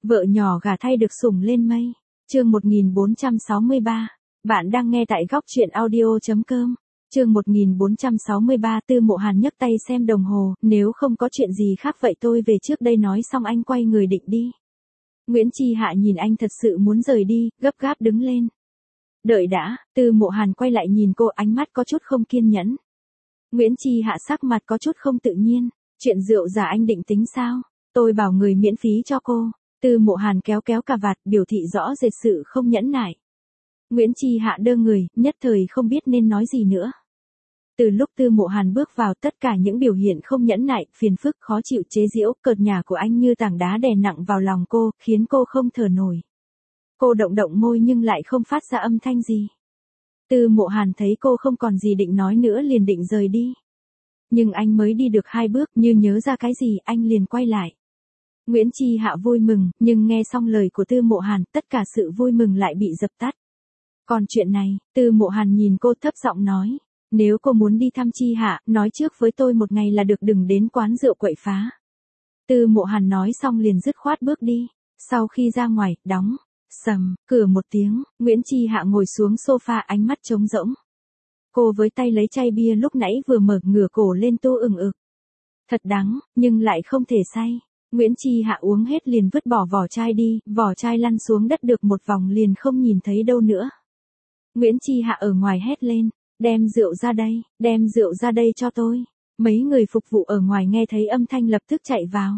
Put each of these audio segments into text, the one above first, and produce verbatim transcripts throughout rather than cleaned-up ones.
Vợ nhỏ gả thay được sủng lên mây. Chương một nghìn bốn trăm sáu mươi ba. Bạn đang nghe tại góc truyện audio chấm com. Chương một nghìn bốn trăm sáu mươi ba. Tư Mộ Hàn nhấc tay xem đồng hồ, nếu không có chuyện gì khác vậy tôi về trước đây, nói xong anh quay người định đi. Nguyễn Chi Hạ nhìn anh thật sự muốn rời đi, gấp gáp đứng lên. Đợi đã, Tư Mộ Hàn quay lại nhìn cô, ánh mắt có chút không kiên nhẫn. Nguyễn Chi Hạ sắc mặt có chút không tự nhiên. Chuyện rượu giả anh định tính sao? Tôi bảo người miễn phí cho cô. Tư Mộ Hàn kéo kéo cà vạt, biểu thị rõ rệt sự không nhẫn nại. Nguyễn Chi Hạ đơ người, nhất thời không biết nên nói gì nữa. Từ lúc Tư Mộ Hàn bước vào, tất cả những biểu hiện không nhẫn nại, phiền phức, khó chịu, chế giễu, cợt nhả của anh như tảng đá đè nặng vào lòng cô, khiến cô không thở nổi. Cô động động môi nhưng lại không phát ra âm thanh gì. Tư Mộ Hàn thấy cô không còn gì định nói nữa liền định rời đi. Nhưng anh mới đi được hai bước, như nhớ ra cái gì, anh liền quay lại. Nguyễn Chi Hạ vui mừng, nhưng nghe xong lời của Tư Mộ Hàn, tất cả sự vui mừng lại bị dập tắt. Còn chuyện này, Tư Mộ Hàn nhìn cô thấp giọng nói, nếu cô muốn đi thăm Chi Hạ, nói trước với tôi một ngày là được, đừng đến quán rượu quậy phá. Tư Mộ Hàn nói xong liền dứt khoát bước đi. Sau khi ra ngoài, đóng sầm cửa một tiếng, Nguyễn Chi Hạ ngồi xuống sofa, ánh mắt trống rỗng. Cô với tay lấy chai bia lúc nãy vừa mở, ngửa cổ lên tô ừng ực. Thật đắng, nhưng lại không thể say. Nguyễn Chi Hạ uống hết liền vứt bỏ vỏ chai đi, vỏ chai lăn xuống đất được một vòng liền không nhìn thấy đâu nữa. Nguyễn Chi Hạ ở ngoài hét lên, đem rượu ra đây, đem rượu ra đây cho tôi. Mấy người phục vụ ở ngoài nghe thấy âm thanh lập tức chạy vào.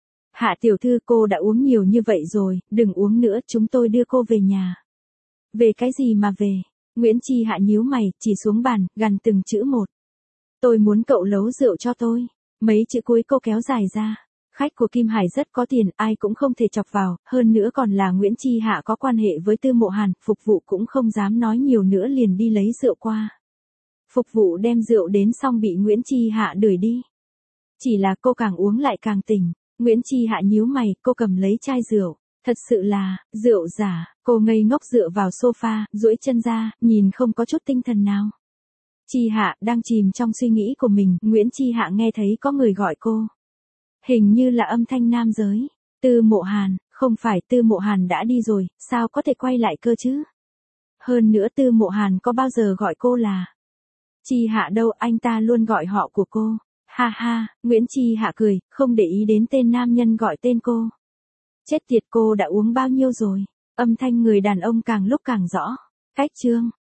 Hạ tiểu thư, cô đã uống nhiều như vậy rồi, đừng uống nữa, chúng tôi đưa cô về nhà. Về cái gì mà về? Nguyễn Chi Hạ nhíu mày, chỉ xuống bàn, gằn từng chữ một. Tôi muốn cậu nấu rượu cho tôi. Mấy chữ cuối cô kéo dài ra. Khách của Kim Hải rất có tiền, ai cũng không thể chọc vào, hơn nữa còn là Nguyễn Chi Hạ có quan hệ với Tư Mộ Hàn, phục vụ cũng không dám nói nhiều nữa liền đi lấy rượu qua. Phục vụ đem rượu đến xong bị Nguyễn Chi Hạ đuổi đi. Chỉ là cô càng uống lại càng tỉnh. Nguyễn Chi Hạ nhíu mày, cô cầm lấy chai rượu. Thật sự là, rượu giả. Cô ngây ngốc dựa vào sofa, duỗi chân ra, nhìn không có chút tinh thần nào. Chi Hạ đang chìm trong suy nghĩ của mình, Nguyễn Chi Hạ nghe thấy có người gọi cô. Hình như là âm thanh nam giới. Tư Mộ Hàn, không phải, Tư Mộ Hàn đã đi rồi, sao có thể quay lại cơ chứ? Hơn nữa Tư Mộ Hàn có bao giờ gọi cô là Chi Hạ đâu, anh ta luôn gọi họ của cô. Ha ha, Nguyễn Chi Hạ cười, không để ý đến tên nam nhân gọi tên cô. Chết tiệt, cô đã uống bao nhiêu rồi? Âm thanh người đàn ông càng lúc càng rõ. Cách chương